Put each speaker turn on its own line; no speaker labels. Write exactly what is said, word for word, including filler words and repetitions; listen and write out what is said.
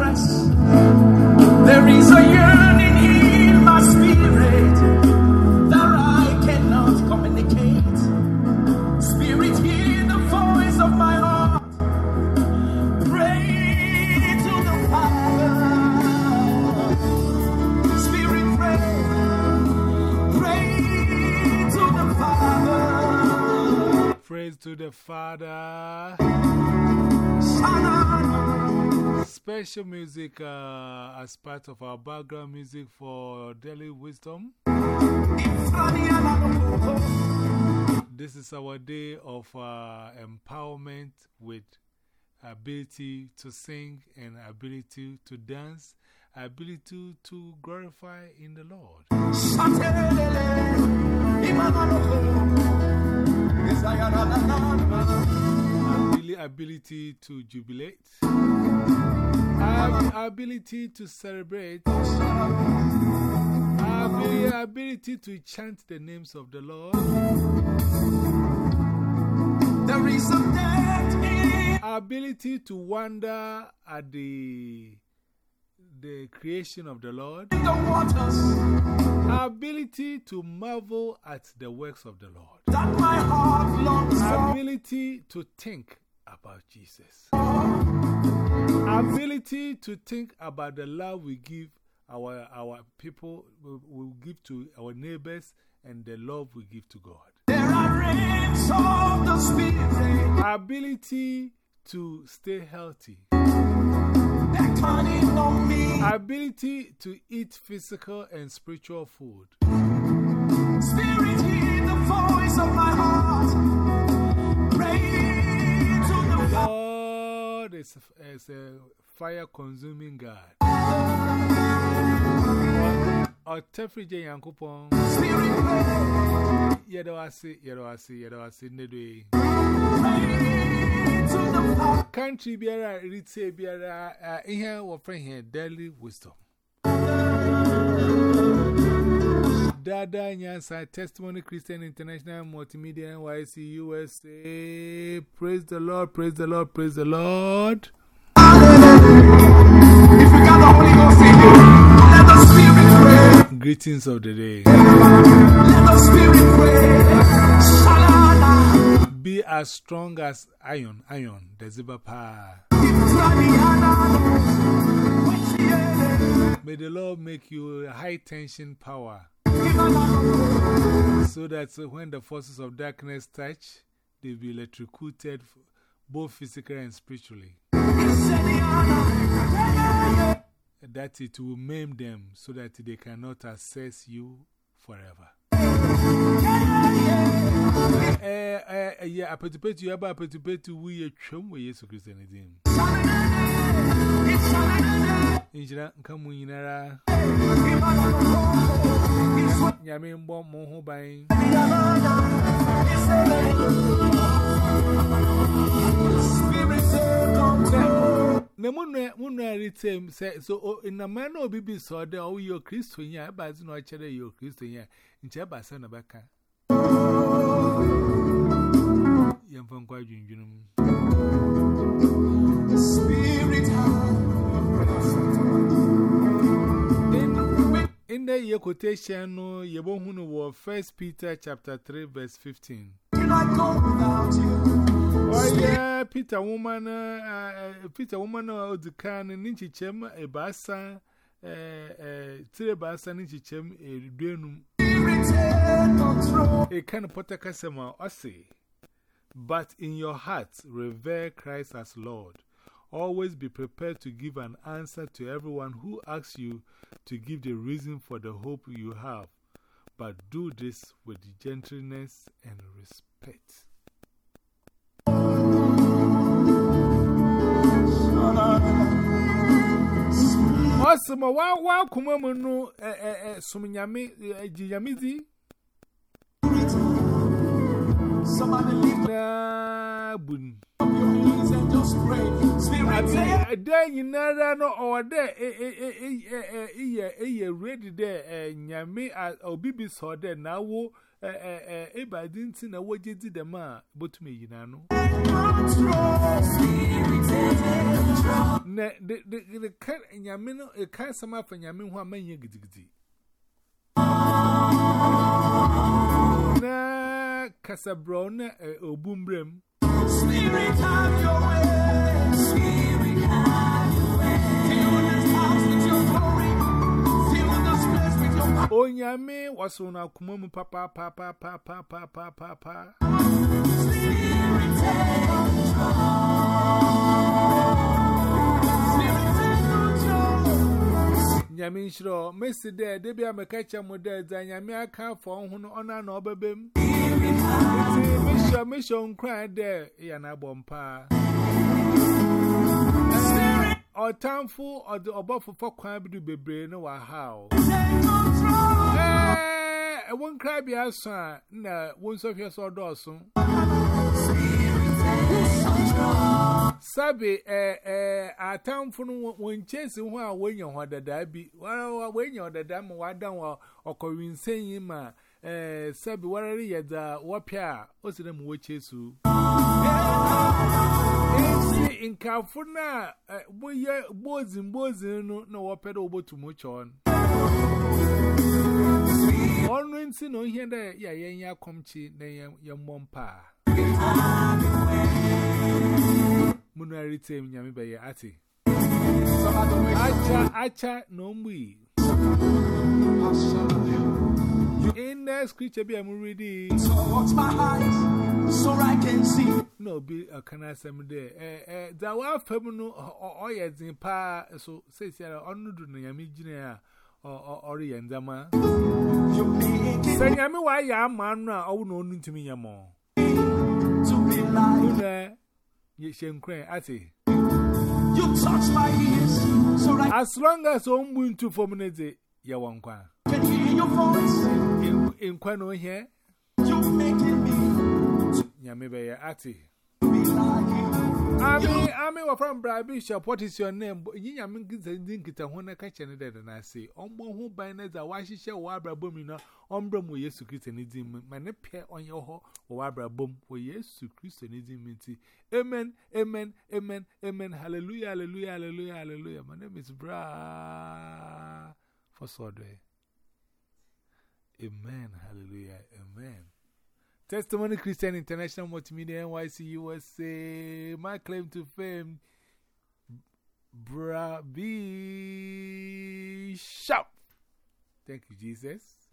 express. There is a yearning in my spirit that I cannot communicate. Spirit, hear the voice of my heart. Pray to the Father. Spirit, pray. Pray to the Father.
Praise to the Father. Special music uh, as part of our background music for Daily Wisdom. This is our day of uh, empowerment with ability to sing and ability to dance, ability to glorify in the Lord. Ability to jubilate, ability to celebrate, ability to chant the names of the Lord, there is a depth in ability to wonder at the the creation of the Lord, in the waters, ability to marvel at the works of the Lord, that my heart longs for, ability to think about Jesus, ability to think about the love we give our, our people, we, we give to our neighbors, and the love we give to God. There are rains of the Spirit, ability to stay healthy, on me, ability to eat physical and spiritual food. Spirit, hear the voice of my heart. Pray to the Lord is, is a fire consuming God. Or Tefrije Yankupon. Spirit, Yedawasi, Yedawasi, Yedawasi, Nedwe. Country Biara, Ritse Biara, in here, we're praying here, Daily Wisdom. Dada Nyansa, Testimony Christian International Multimedia, N Y C, U S A. Praise the Lord, praise the Lord, praise the Lord. If you got the Holy Ghost in you, let the Spirit pray. Greetings of the day. Let the Spirit pray. Be as strong as iron, iron, the zebra power. May the Lord make you a high tension power, so that when the forces of darkness touch, they'll be electrocuted both physically and spiritually. That it will maim them so that they cannot access you forever. Eh, eh, yeah, I participate to you, but I participate to we a chum with Jesus Christianity. Injira, come in era. Yamin bomb moho buying. Namuna retain say so in a man or baby saw there, oh, your Christian, yeah, but no, I tell you, Christian, yeah, in Chaba Sanabaka. Young from quite you. Spirit, in the year quotation, no, you won't know First Peter chapter three, verse fifteen. Can I go without you? Oh, yeah, Peter woman, uh, Peter woman, or the can, and Ninchi Chem, a bassa, a three bassa, Ninchi Chem, a denum. A kind of potacasema, I say. But in your hearts, revere Christ as Lord. Always be prepared to give an answer to everyone who asks you to give the reason for the hope you have. But do this with gentleness and respect. Awesome, wow, wow, come on, no, eh, eh, some yami, yamizi. Somebody lift up your hands and just pray. Spirit, a day you never know, or a day, eh, eh, eh, eh, eh, eh, eh, ready there, and yami, or baby saw there now, eh, eh, eh, eh, but I didn't see what you did the man, but me, you know. Spirit, Ne, the the the cat in Yamino, a cat some up in Yamin, who are many giddy. Na Casabrona, a boom brim.
Spirit, have your way. Spirit, have your way. Fill this house with your glory. Fill this place with your power.
Oh, Yame was on a kumum papa, papa, papa, papa, papa.
Spirit, take control.
Yamin Shro, Mister Dare, Debbie, I'm a catcher model, Yamia can't for who honor no babim. Mission, mission, cried there, Yana Bompa. Or town full or the above for crab to be brain or how. Eh, I won't cry be as son, no, once of your sword also. Sabi, eh, eh, a town for one chasing while when you had the dabby, well, when you're the dam, why down or Corinne saying, ma, eh, Sabi, what are you at the wapia? What's the name which is who? In California, we are boys and boys, no, no, pedal over too much on. One rinsing no here, there, ya, ya, come chi, your mom pa. Munari team Yami by your ati. Acha, acha, no me. In the scripture, be a ready.
So watch my eyes, so I can see.
No, be a canal some day. Eh, eh, the one feminine or yes in pa, so says you're on the Yami Junior or Orientama. Say, Yami, why ya man, oh, no, to me, Yamo.
To be like
you shall cry, Ati.
You touch my ears, so I
as long as I'm going to formulate your one qua.
can hear your voice.
In, in Quano here,
You making me
Yamibe Ati.
be like you.
I mean, I mean, from Brad Bishop, what is your name? You mean, didn't get a one catch and then I say, on one who by Neza, why she shall Wabra Boomina, Ombrum, we yes to Christianism, my pair on your ho, or Wabra Boom, we yes to Christianism. Amen, amen, amen, amen, hallelujah, hallelujah, hallelujah, hallelujah. My name is Bra for Sodre. Amen, hallelujah, amen. Testimony Christian International Multimedia N Y C U S A. My claim to fame, Bra Bishop. Thank you, Jesus.